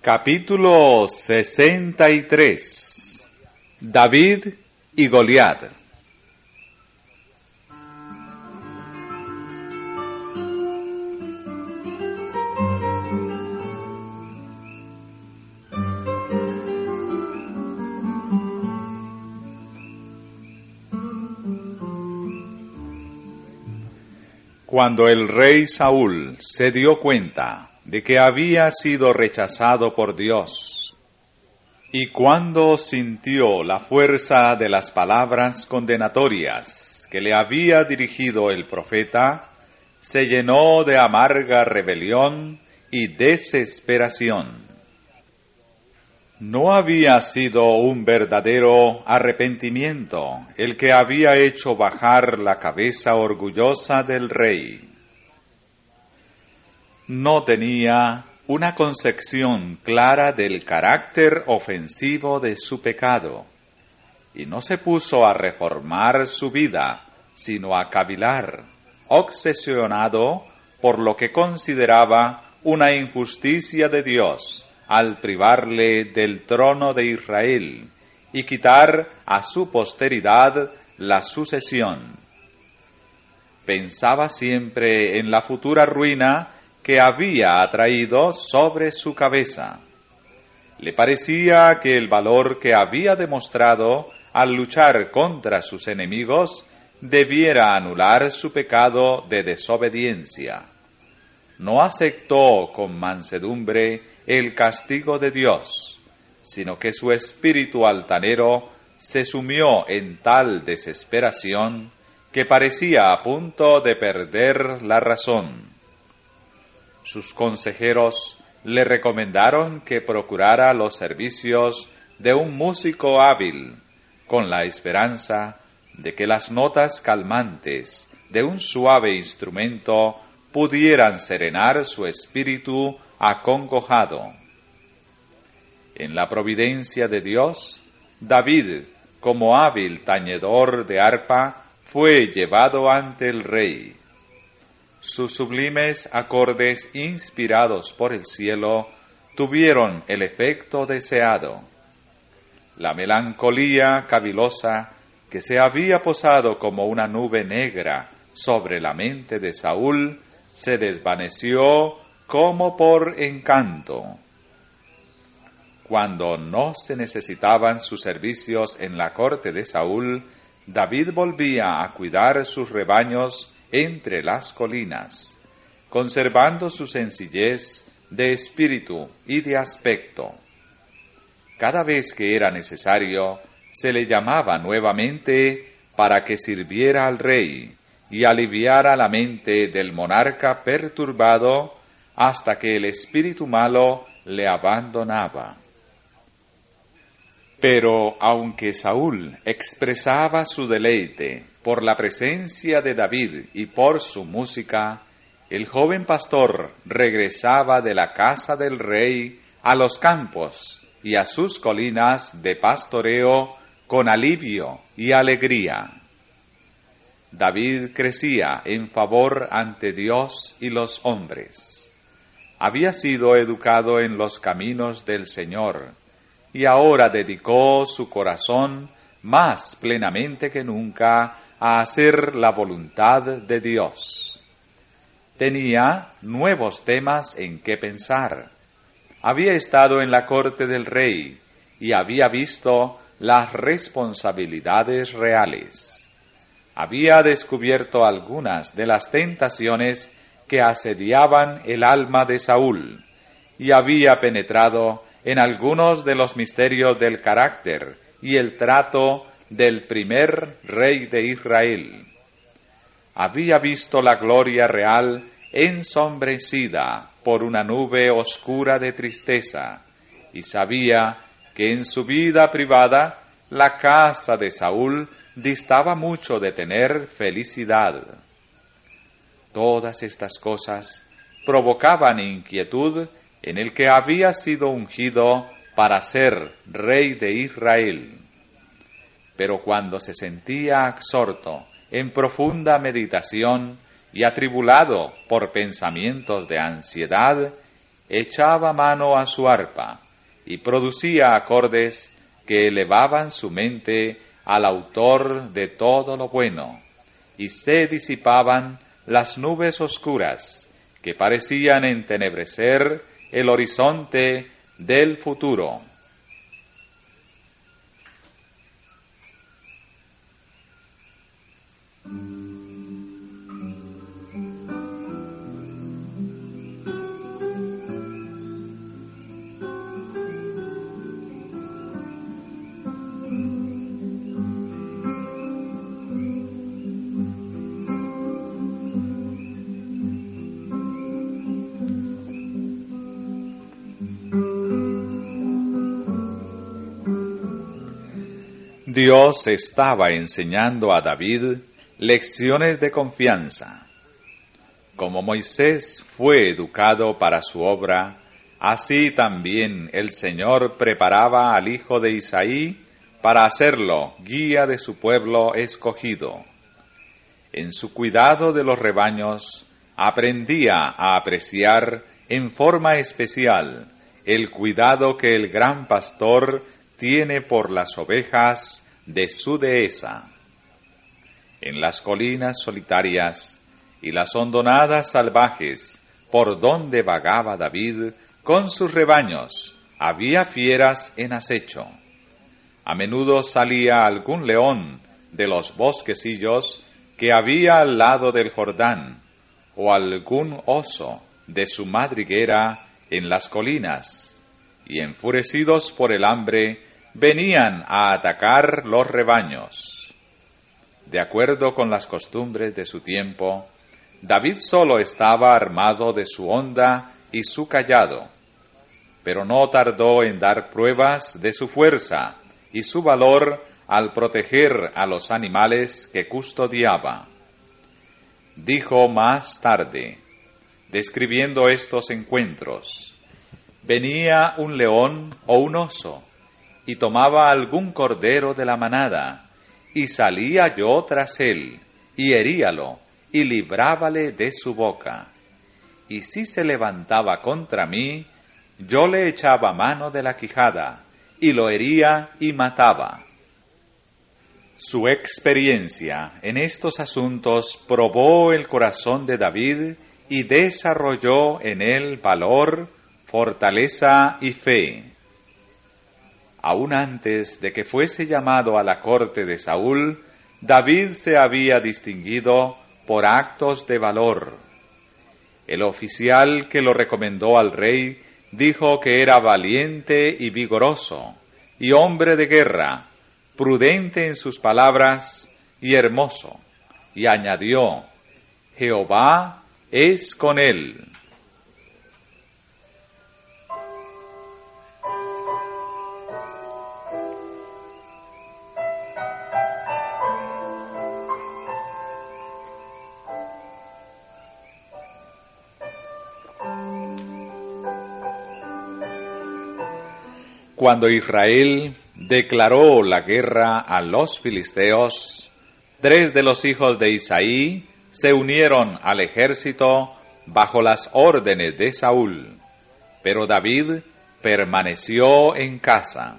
Capítulo 63. David y Goliat. Cuando el rey Saúl se dio cuenta de que había sido rechazado por Dios, y cuando sintió la fuerza de las palabras condenatorias que le había dirigido el profeta, se llenó de amarga rebelión y desesperación. No había sido un verdadero arrepentimiento el que había hecho bajar la cabeza orgullosa del rey. No tenía una concepción clara del carácter ofensivo de su pecado, y no se puso a reformar su vida, sino a cavilar, obsesionado por lo que consideraba una injusticia de Dios al privarle del trono de Israel y quitar a su posteridad la sucesión. Pensaba siempre en la futura ruina que había atraído sobre su cabeza. Le parecía que el valor que había demostrado al luchar contra sus enemigos debiera anular su pecado de desobediencia. No aceptó con mansedumbre el castigo de Dios, sino que su espíritu altanero se sumió en tal desesperación que parecía a punto de perder la razón. Sus consejeros le recomendaron que procurara los servicios de un músico hábil, con la esperanza de que las notas calmantes de un suave instrumento pudieran serenar su espíritu acongojado. En la providencia de Dios, David, como hábil tañedor de arpa, fue llevado ante el rey. Sus sublimes acordes inspirados por el cielo tuvieron el efecto deseado. La melancolía cavilosa que se había posado como una nube negra sobre la mente de Saúl se desvaneció como por encanto. Cuando no se necesitaban sus servicios en la corte de Saúl, David volvía a cuidar sus rebaños entre las colinas, conservando su sencillez de espíritu y de aspecto. Cada vez que era necesario, se le llamaba nuevamente para que sirviera al rey y aliviara la mente del monarca perturbado hasta que el espíritu malo le abandonaba. Pero aunque Saúl expresaba su deleite por la presencia de David y por su música, el joven pastor regresaba de la casa del rey a los campos y a sus colinas de pastoreo con alivio y alegría. David crecía en favor ante Dios y los hombres. Había sido educado en los caminos del Señor, y ahora dedicó su corazón más plenamente que nunca a hacer la voluntad de Dios. Tenía nuevos temas en que pensar. Había estado en la corte del rey y había visto las responsabilidades reales. Había descubierto algunas de las tentaciones que asediaban el alma de Saúl y había penetrado en algunos de los misterios del carácter y el trato del primer rey de Israel. Había visto la gloria real ensombrecida por una nube oscura de tristeza, y sabía que en su vida privada la casa de Saúl distaba mucho de tener felicidad. Todas estas cosas provocaban inquietud en el que había sido ungido para ser rey de Israel. Pero cuando se sentía absorto en profunda meditación y atribulado por pensamientos de ansiedad, echaba mano a su arpa y producía acordes que elevaban su mente al autor de todo lo bueno, y se disipaban las nubes oscuras que parecían entenebrecer el horizonte del futuro. Dios estaba enseñando a David lecciones de confianza. Como Moisés fue educado para su obra, así también el Señor preparaba al hijo de Isaí para hacerlo guía de su pueblo escogido. En su cuidado de los rebaños, aprendía a apreciar en forma especial el cuidado que el gran pastor tiene por las ovejas de su dehesa. En las colinas solitarias y las hondonadas salvajes por donde vagaba David con sus rebaños, había fieras en acecho. A menudo salía algún león de los bosquecillos que había al lado del Jordán, o algún oso de su madriguera en las colinas, y enfurecidos por el hambre, venían a atacar los rebaños. De acuerdo con las costumbres de su tiempo, David solo estaba armado de su honda y su cayado, pero no tardó en dar pruebas de su fuerza y su valor al proteger a los animales que custodiaba. Dijo más tarde, describiendo estos encuentros: venía un león o un oso, y tomaba algún cordero de la manada, y salía yo tras él, y heríalo, y librábale de su boca. Y si se levantaba contra mí, yo le echaba mano de la quijada, y lo hería y mataba. Su experiencia en estos asuntos probó el corazón de David y desarrolló en él valor, fortaleza y fe. Aún antes de que fuese llamado a la corte de Saúl, David se había distinguido por actos de valor. El oficial que lo recomendó al rey dijo que era valiente y vigoroso, y hombre de guerra, prudente en sus palabras y hermoso, y añadió: Jehová es con él. Cuando Israel declaró la guerra a los filisteos, 3 de los hijos de Isaí se unieron al ejército bajo las órdenes de Saúl, pero David permaneció en casa.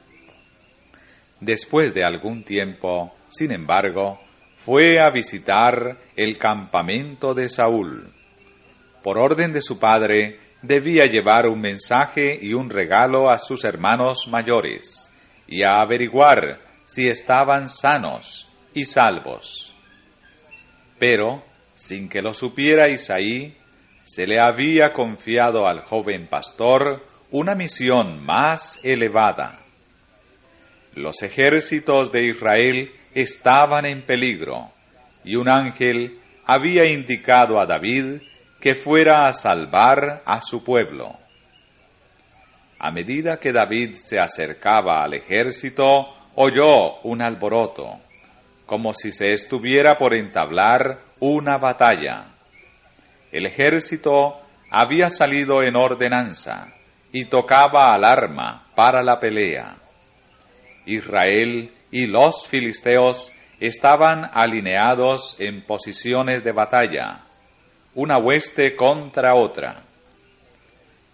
Después de algún tiempo, sin embargo, fue a visitar el campamento de Saúl. Por orden de su padre, debía llevar un mensaje y un regalo a sus hermanos mayores, y a averiguar si estaban sanos y salvos. Pero, sin que lo supiera Isaí, se le había confiado al joven pastor una misión más elevada. Los ejércitos de Israel estaban en peligro, y un ángel había indicado a David que fuera a salvar a su pueblo. A medida que David se acercaba al ejército, oyó un alboroto, como si se estuviera por entablar una batalla. El ejército había salido en ordenanza y tocaba alarma para la pelea. Israel y los filisteos estaban alineados en posiciones de batalla, una hueste contra otra.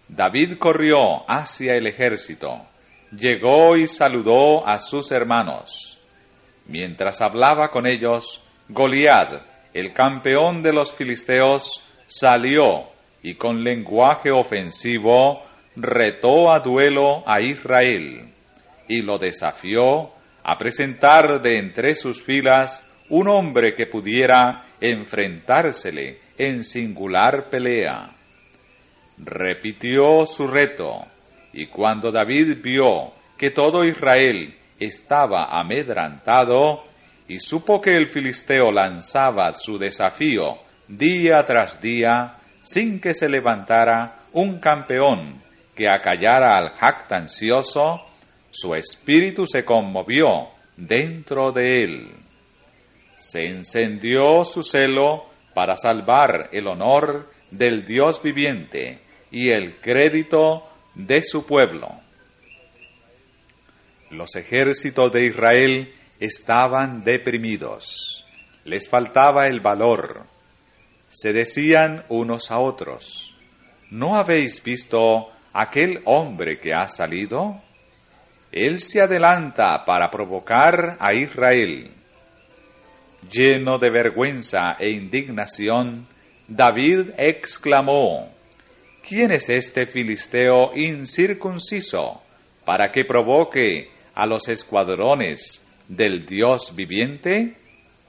David corrió hacia el ejército, llegó y saludó a sus hermanos. Mientras hablaba con ellos, Goliat, el campeón de los filisteos, salió y con lenguaje ofensivo retó a duelo a Israel y lo desafió a presentar de entre sus filas un hombre que pudiera enfrentársele en singular pelea. Repitió su reto, y cuando David vio que todo Israel estaba amedrantado y supo que el filisteo lanzaba su desafío día tras día sin que se levantara un campeón que acallara al jactancioso, su espíritu se conmovió dentro de él. Se encendió su celo para salvar el honor del Dios viviente y el crédito de su pueblo. Los ejércitos de Israel estaban deprimidos, les faltaba el valor. Se decían unos a otros: ¿no habéis visto aquel hombre que ha salido? Él se adelanta para provocar a Israel. Lleno de vergüenza e indignación, David exclamó: ¿quién es este filisteo incircunciso para que provoque a los escuadrones del Dios viviente?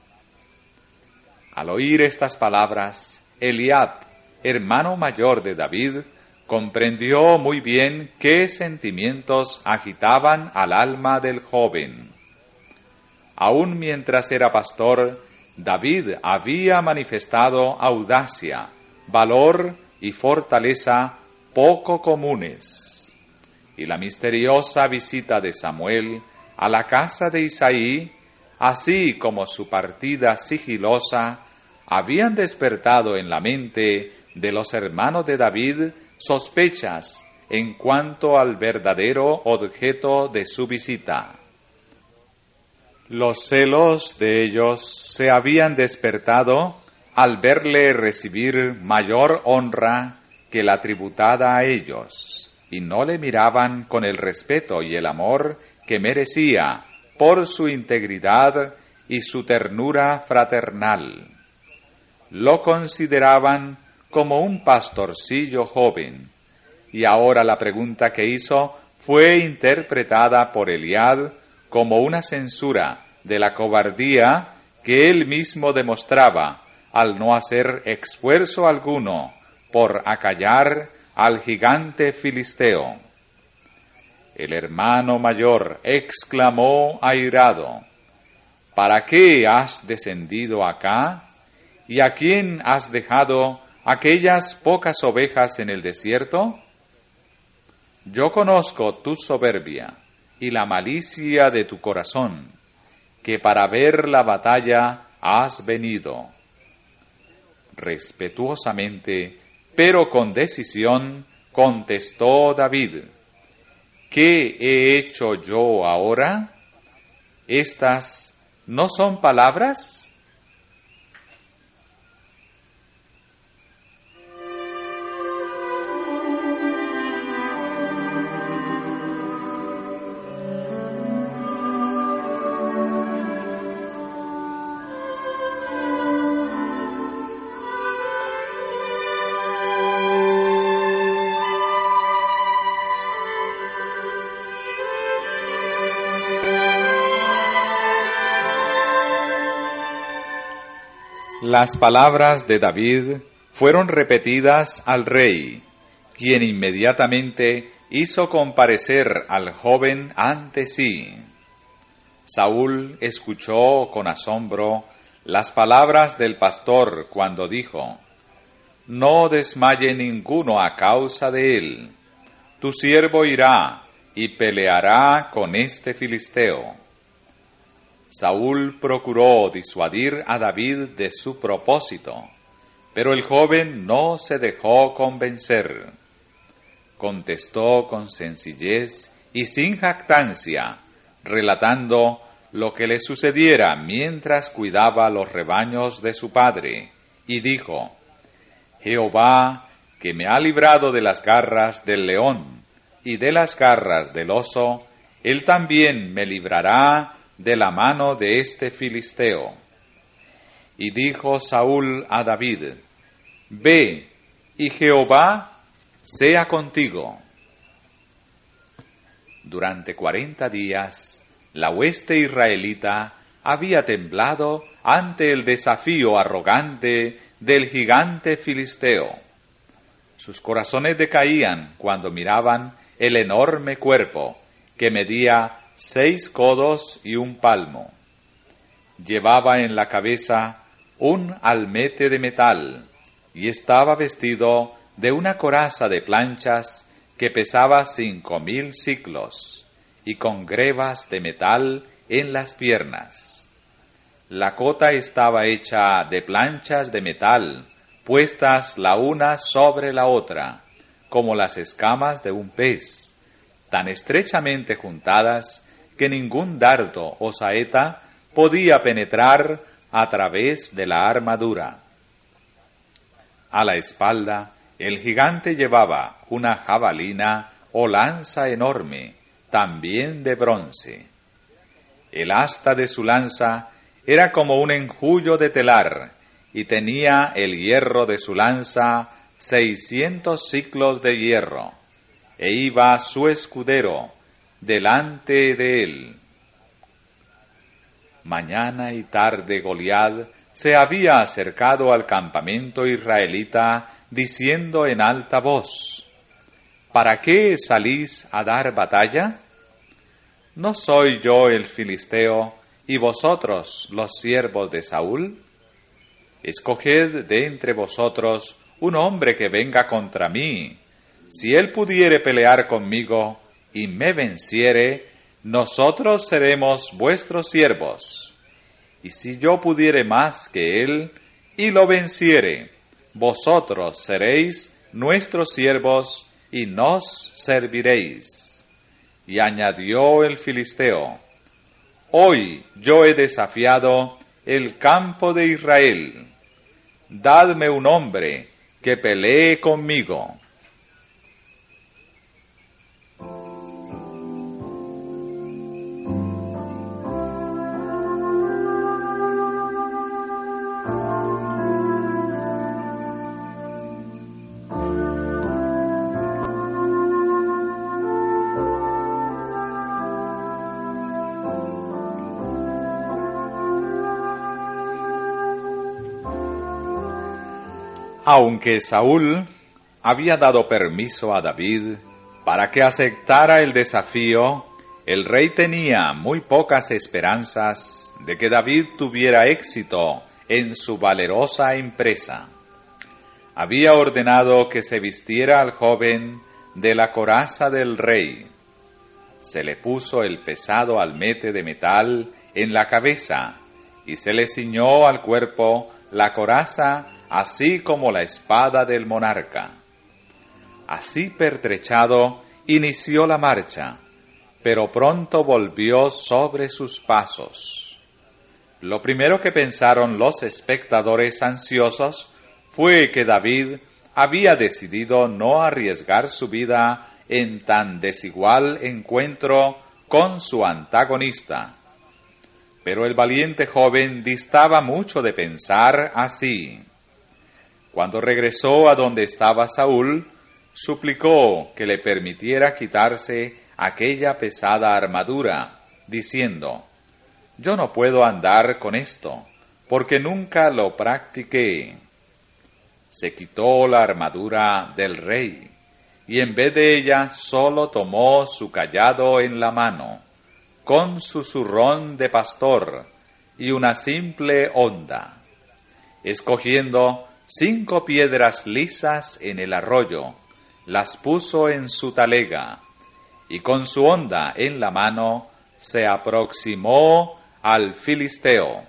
Al oír estas palabras, Eliab, hermano mayor de David, comprendió muy bien qué sentimientos agitaban al alma del joven. Aún mientras era pastor, David había manifestado audacia, valor y fortaleza poco comunes. Y la misteriosa visita de Samuel a la casa de Isaí, así como su partida sigilosa, habían despertado en la mente de los hermanos de David sospechas en cuanto al verdadero objeto de su visita. Los celos de ellos se habían despertado al verle recibir mayor honra que la tributada a ellos, y no le miraban con el respeto y el amor que merecía por su integridad y su ternura fraternal. Lo consideraban como un pastorcillo joven, y ahora la pregunta que hizo fue interpretada por Eliab como una censura de la cobardía que él mismo demostraba al no hacer esfuerzo alguno por acallar al gigante filisteo. El hermano mayor exclamó airado: ¿para qué has descendido acá? ¿Y a quién has dejado aquellas pocas ovejas en el desierto? Yo conozco tu soberbia y la malicia de tu corazón, que para ver la batalla has venido. Respetuosamente, pero con decisión, contestó David: ¿qué he hecho yo ahora? ¿Estas no son palabras? Las palabras de David fueron repetidas al rey, quien inmediatamente hizo comparecer al joven ante sí. Saúl escuchó con asombro las palabras del pastor cuando dijo: no desmaye ninguno a causa de él. Tu siervo irá y peleará con este filisteo. Saúl procuró disuadir a David de su propósito, pero el joven no se dejó convencer. Contestó con sencillez y sin jactancia, relatando lo que le sucediera mientras cuidaba los rebaños de su padre, y dijo: Jehová que me ha librado de las garras del león y de las garras del oso, él también me librará de la mano de este filisteo. Y dijo Saúl a David: Ve, y Jehová sea contigo. Durante 40 días, la hueste israelita había temblado ante el desafío arrogante del gigante filisteo. Sus corazones decaían cuando miraban el enorme cuerpo que medía 6 codos y 1 palmo. Llevaba en la cabeza un almete de metal y estaba vestido de una coraza de planchas que pesaba 5,000 siclos y con grebas de metal en las piernas. La cota estaba hecha de planchas de metal, puestas la una sobre la otra, como las escamas de un pez, tan estrechamente juntadas que ningún dardo o saeta podía penetrar a través de la armadura. A la espalda, el gigante llevaba una jabalina o lanza enorme, también de bronce. El asta de su lanza era como un enjullo de telar, y tenía el hierro de su lanza 600 siclos de hierro, e iba su escudero delante de él. Mañana y tarde Goliat se había acercado al campamento israelita, diciendo en alta voz: ¿Para qué salís a dar batalla? ¿No soy yo el filisteo y vosotros los siervos de Saúl? Escoged de entre vosotros un hombre que venga contra mí. Si él pudiere pelear conmigo y me venciere, nosotros seremos vuestros siervos. Y si yo pudiere más que él y lo venciere, vosotros seréis nuestros siervos y nos serviréis. Y añadió el filisteo: Hoy yo he desafiado el campo de Israel. Dadme un hombre que pelee conmigo. Aunque Saúl había dado permiso a David para que aceptara el desafío, el rey tenía muy pocas esperanzas de que David tuviera éxito en su valerosa empresa. Había ordenado que se vistiera al joven de la coraza del rey. Se le puso el pesado almete de metal en la cabeza y se le ciñó al cuerpo la coraza, así como la espada del monarca. Así pertrechado, inició la marcha, pero pronto volvió sobre sus pasos. Lo primero que pensaron los espectadores ansiosos fue que David había decidido no arriesgar su vida en tan desigual encuentro con su antagonista. Pero el valiente joven distaba mucho de pensar así. Cuando regresó a donde estaba Saúl, suplicó que le permitiera quitarse aquella pesada armadura, diciendo: Yo no puedo andar con esto, porque nunca lo practiqué. Se quitó la armadura del rey, y en vez de ella solo tomó su cayado en la mano, con su zurrón de pastor y una simple honda. Escogiendo 5 piedras lisas en el arroyo, las puso en su talega, y con su honda en la mano se aproximó al filisteo.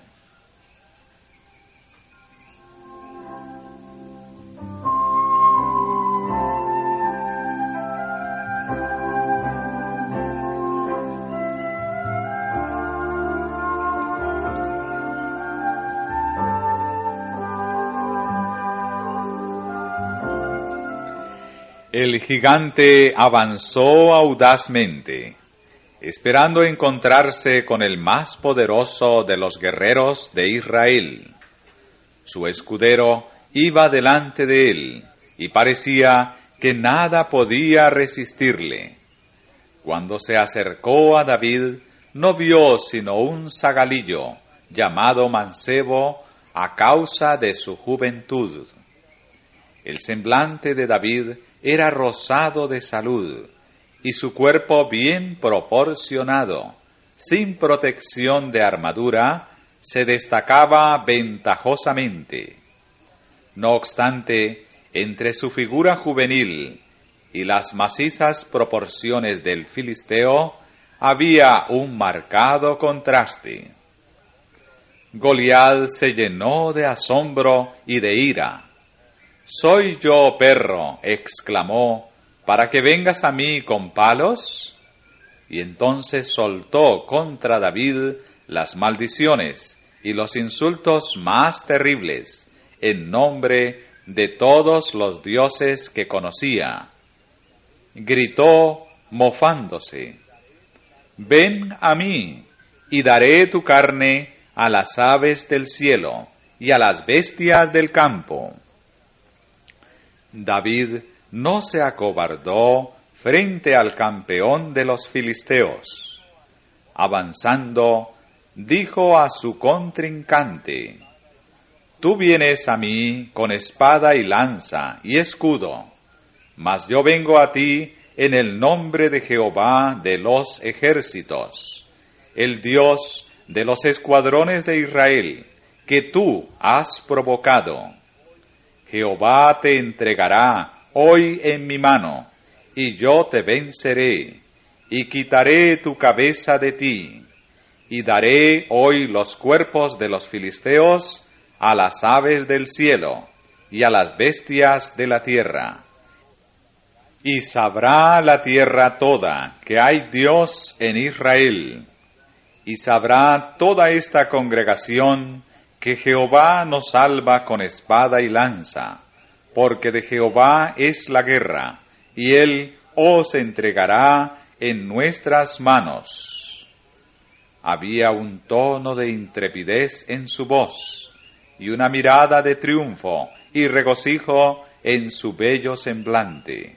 El gigante avanzó audazmente, esperando encontrarse con el más poderoso de los guerreros de Israel. Su escudero iba delante de él, y parecía que nada podía resistirle. Cuando se acercó a David, no vio sino un zagalillo, llamado mancebo, a causa de su juventud. El semblante de David era rosado de salud, y su cuerpo bien proporcionado, sin protección de armadura, se destacaba ventajosamente. No obstante, entre su figura juvenil y las macizas proporciones del filisteo, había un marcado contraste. Goliat se llenó de asombro y de ira. «¿Soy yo, perro?», exclamó, «¿para que vengas a mí con palos?». Y entonces soltó contra David las maldiciones y los insultos más terribles, en nombre de todos los dioses que conocía. Gritó, mofándose, «Ven a mí, y daré tu carne a las aves del cielo y a las bestias del campo». David no se acobardó frente al campeón de los filisteos. Avanzando, dijo a su contrincante, «Tú vienes a mí con espada y lanza y escudo, mas yo vengo a ti en el nombre de Jehová de los ejércitos, el Dios de los escuadrones de Israel, que tú has provocado. Jehová te entregará hoy en mi mano, y yo te venceré, y quitaré tu cabeza de ti, y daré hoy los cuerpos de los filisteos a las aves del cielo, y a las bestias de la tierra. Y sabrá la tierra toda que hay Dios en Israel, y sabrá toda esta congregación que Jehová nos salva con espada y lanza, porque de Jehová es la guerra, y Él os entregará en nuestras manos. Había un tono de intrepidez en su voz, y una mirada de triunfo y regocijo en su bello semblante.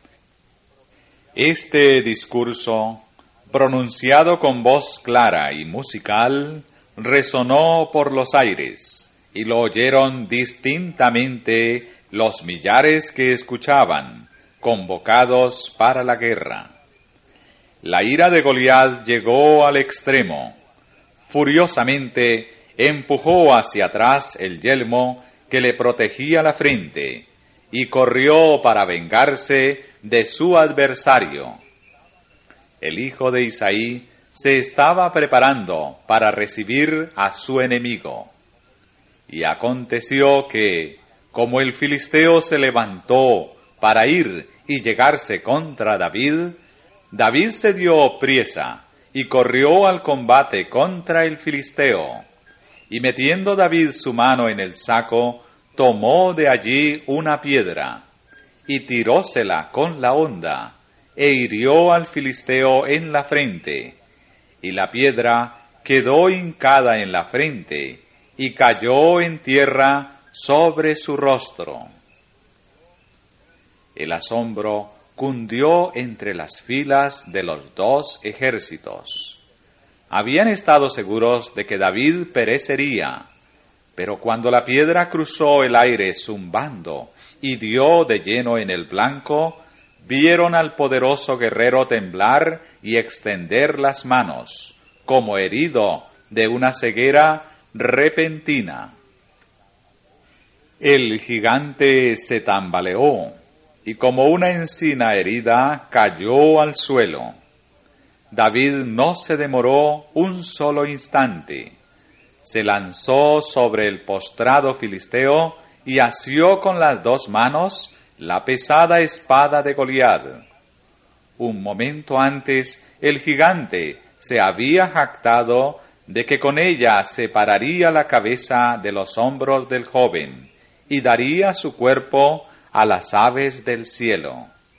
Este discurso, pronunciado con voz clara y musical, resonó por los aires, y lo oyeron distintamente los millares que escuchaban, convocados para la guerra. La ira de Goliat llegó al extremo. Furiosamente empujó hacia atrás el yelmo que le protegía la frente, y corrió para vengarse de su adversario. El hijo de Isaí se estaba preparando para recibir a su enemigo. Y aconteció que, como el filisteo se levantó para ir y llegarse contra David, David se dio priesa y corrió al combate contra el filisteo. Y metiendo David su mano en el saco, tomó de allí una piedra, y tirósela con la honda, e hirió al filisteo en la frente, y la piedra quedó hincada en la frente, y cayó en tierra sobre su rostro. El asombro cundió entre las filas de los dos ejércitos. Habían estado seguros de que David perecería, pero cuando la piedra cruzó el aire zumbando y dio de lleno en el blanco, vieron al poderoso guerrero temblar y extender las manos, como herido de una ceguera repentina. El gigante se tambaleó, y como una encina herida cayó al suelo. David no se demoró un solo instante. Se lanzó sobre el postrado filisteo y asió con las dos manos la pesada espada de Goliat. Un momento antes, el gigante se había jactado de que con ella separaría la cabeza de los hombros del joven y daría su cuerpo a las aves del cielo.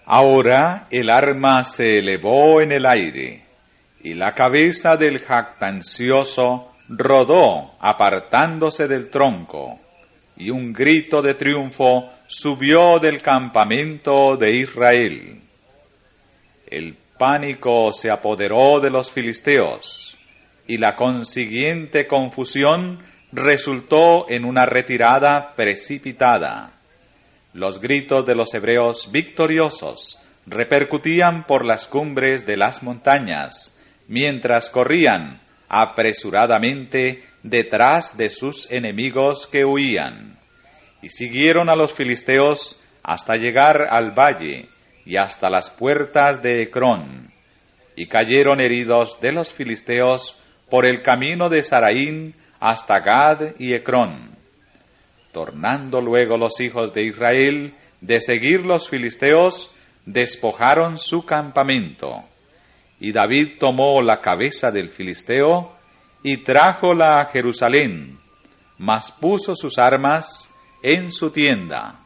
Ahora el arma se elevó en el aire, y la cabeza del jactancioso rodó apartándose del tronco, y un grito de triunfo subió del campamento de Israel. El pánico se apoderó de los filisteos, y la consiguiente confusión resultó en una retirada precipitada. Los gritos de los hebreos victoriosos repercutían por las cumbres de las montañas, mientras corrían apresuradamente detrás de sus enemigos que huían. Y siguieron a los filisteos hasta llegar al valle y hasta las puertas de Ecrón, y cayeron heridos de los filisteos por el camino de Saraín hasta Gad y Ecrón. Tornando luego los hijos de Israel de seguir los filisteos, despojaron su campamento. Y David tomó la cabeza del filisteo y trájola a Jerusalén, mas puso sus armas en su tienda.